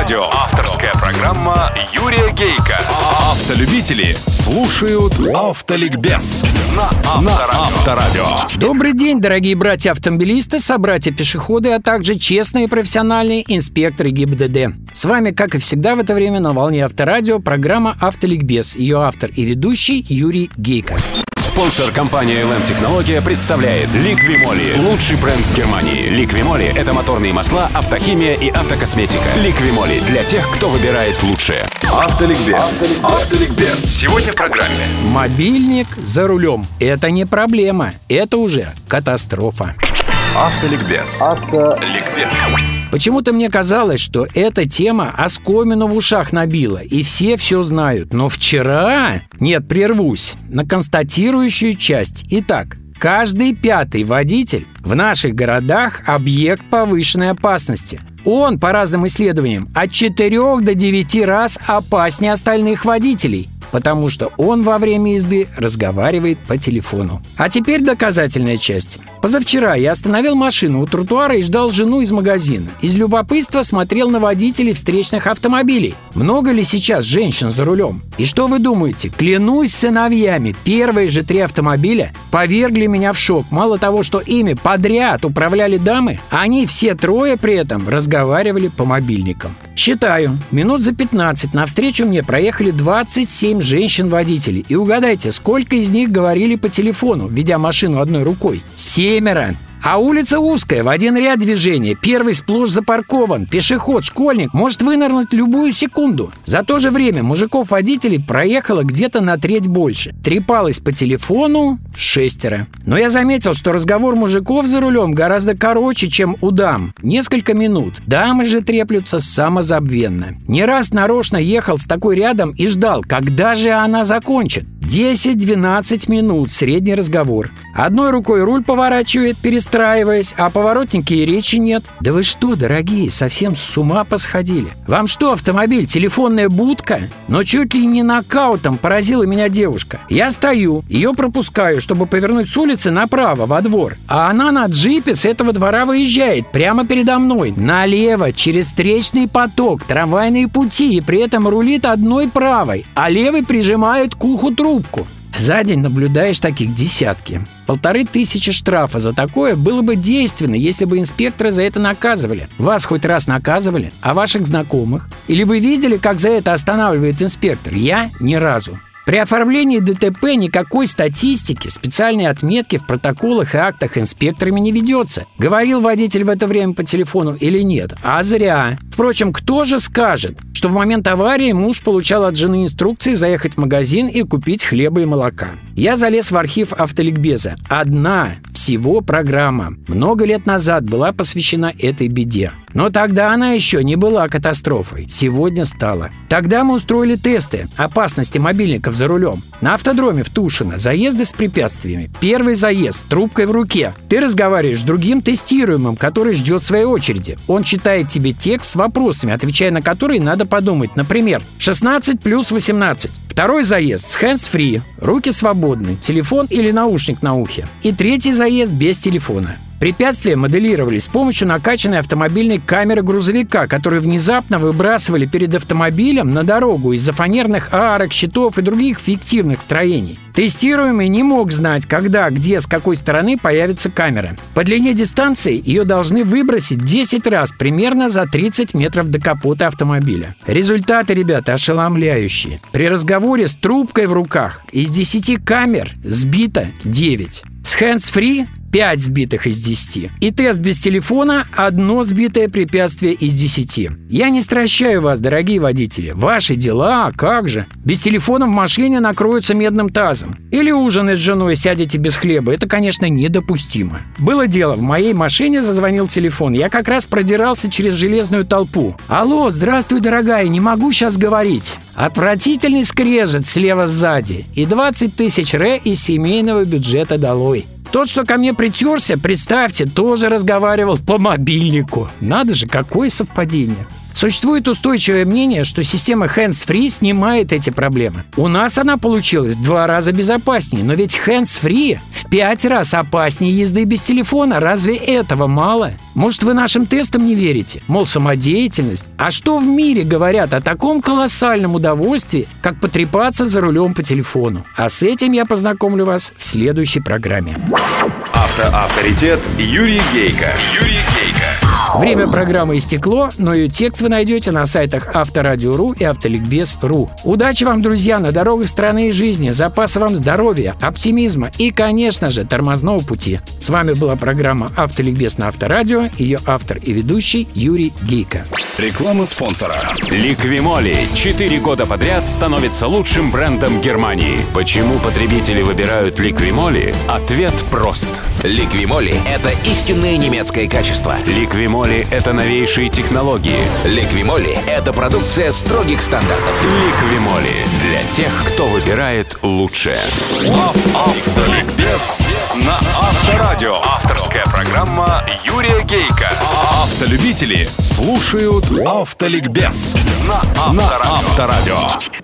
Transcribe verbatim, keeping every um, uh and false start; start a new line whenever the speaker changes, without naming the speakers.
Авторадио. Авторская программа Юрия Гейка. Автолюбители слушают Автоликбез на Авторадио.
Добрый день, дорогие братья-автомобилисты, собратья-пешеходы, а также честные профессиональные инспекторы ГИБДД. С вами, как и всегда в это время, на волне Авторадио программа Автоликбез. Ее автор и ведущий Юрий Гейка.
Спонсор компания эл эм Технология представляет Ликвимоли. Лучший бренд в Германии. Ликвимоли – это моторные масла, автохимия и автокосметика. Ликвимоли для тех, кто выбирает лучшее. Автоликбез. Автоликбез. Сегодня в программе.
Мобильник за рулем. Это не проблема. Это уже катастрофа.
Автоликбез. Автоликбез.
Почему-то мне казалось, что эта тема оскомину в ушах набила, и все все знают. Но вчера... Нет, прервусь. На констатирующую часть. Итак, каждый пятый водитель в наших городах – объект повышенной опасности. Он, по разным исследованиям, от четырёх до девяти раз опаснее остальных водителей, потому что он во время езды разговаривает по телефону. А теперь доказательная часть. Позавчера я остановил машину у тротуара и ждал жену из магазина. Из любопытства смотрел на водителей встречных автомобилей. Много ли сейчас женщин за рулем? И что вы думаете? Клянусь сыновьями, первые же три автомобиля повергли меня в шок. Мало того, что ими подряд управляли дамы, они все трое при этом разговаривали по мобильникам. Считаю, минут за пятнадцать навстречу мне проехали двадцать семь женщин-водителей. И угадайте, сколько из них говорили по телефону, ведя машину одной рукой? Семеро. А улица узкая, в один ряд движения. Первый сплошь запаркован. Пешеход, школьник может вынырнуть любую секунду. За то же время мужиков-водителей проехало где-то на треть больше. Трепалось по телефону шестеро. Но я заметил, что разговор мужиков за рулем гораздо короче, чем у дам. Несколько минут. Дамы же треплются самозабвенно. Не раз нарочно ехал с такой рядом и ждал, когда же она закончит. десять-двенадцать минут средний разговор. Одной рукой руль поворачивает, перестраиваясь, а поворотники и речи нет. Да вы что, дорогие, совсем с ума посходили? Вам что, автомобиль, телефонная будка? Но чуть ли не нокаутом поразила меня девушка. Я стою, ее пропускаю, чтобы повернуть с улицы направо, во двор. А она на джипе с этого двора выезжает, прямо передо мной, налево, через встречный поток, трамвайные пути, и при этом рулит одной правой, а левой прижимает к уху трубку. За день наблюдаешь таких десятки. Полторы тысячи штрафа за такое было бы действенно, если бы инспекторы за это наказывали. Вас хоть раз наказывали? А ваших знакомых? Или вы видели, как за это останавливает инспектор? Я ни разу. При оформлении ДТП никакой статистики, специальной отметки в протоколах и актах инспекторами не ведется. Говорил водитель в это время по телефону или нет? А зря. Впрочем, кто же скажет, что в момент аварии муж получал от жены инструкции заехать в магазин и купить хлеба и молока? Я залез в архив Автоликбеза. Одна всего программа много лет назад была посвящена этой беде. Но тогда она еще не была катастрофой. Сегодня стала. Тогда мы устроили тесты опасности мобильников за рулем. На автодроме в Тушино заезды с препятствиями. Первый заезд с трубкой в руке. Ты разговариваешь с другим тестируемым, который ждет своей очереди. Он читает тебе текст с вопросами, отвечая на которые надо подумать. Например, шестнадцать плюс восемнадцать. Второй заезд с hands-free. Руки свободны. Телефон или наушник на ухе. И третий заезд без телефона. Препятствия моделировались с помощью накачанной автомобильной камеры грузовика, которую внезапно выбрасывали перед автомобилем на дорогу из-за фанерных арок, щитов и других фиктивных строений. Тестируемый не мог знать, когда, где, с какой стороны появится камера. По длине дистанции ее должны выбросить десять раз, примерно за тридцать метров до капота автомобиля. Результаты, ребята, ошеломляющие. При разговоре с трубкой в руках из десяти камер сбито девять. С hands-free пять сбитых из десяти. И тест без телефона – одно сбитое препятствие из десяти. Я не стращаю вас, дорогие водители. Ваши дела, как же. Без телефона в машине накроются медным тазом. Или ужинать с женой сядете без хлеба. Это, конечно, недопустимо. Было дело, в моей машине зазвонил телефон. Я как раз продирался через железную толпу. Алло, здравствуй, дорогая, не могу сейчас говорить. Отвратительный скрежет слева сзади. И двадцать тысяч ре из семейного бюджета долой. Тот, что ко мне притерся, представьте, тоже разговаривал по мобильнику. Надо же, какое совпадение. Существует устойчивое мнение, что система hands-free снимает эти проблемы. У нас она получилась в два раза безопаснее, но ведь hands-free в пять раз опаснее езды без телефона. Разве этого мало? Может, вы нашим тестам не верите? Мол, самодеятельность. А что в мире говорят о таком колоссальном удовольствии, как потрепаться за рулем по телефону? А с этим я познакомлю вас в следующей программе.
Автоавторитет Юрий Гейко. Юрий Гейко.
Время программы истекло, но ее текст вы найдете на сайтах Авторадио точка ру и Автоликбез точка ру. Удачи вам, друзья, на дорогах страны и жизни, запаса вам здоровья, оптимизма и, конечно же, тормозного пути. С вами была программа «Автоликбез» на Авторадио, ее автор и ведущий Юрий Гейко.
Реклама спонсора.
Ликвимоли четыре года подряд становится лучшим брендом Германии. Почему потребители выбирают Ликвимоли? Ответ прост.
Ликвимоли – это истинное немецкое качество.
Ликвимоли – это новейшие технологии.
Ликвимоли – это продукция строгих стандартов.
Ликвимоли для тех, кто выбирает лучшее.
Автоликбез на Авторадио. Авторская программа Юрия Гейко. Автолюбители слушают Автоликбез на Авторадио.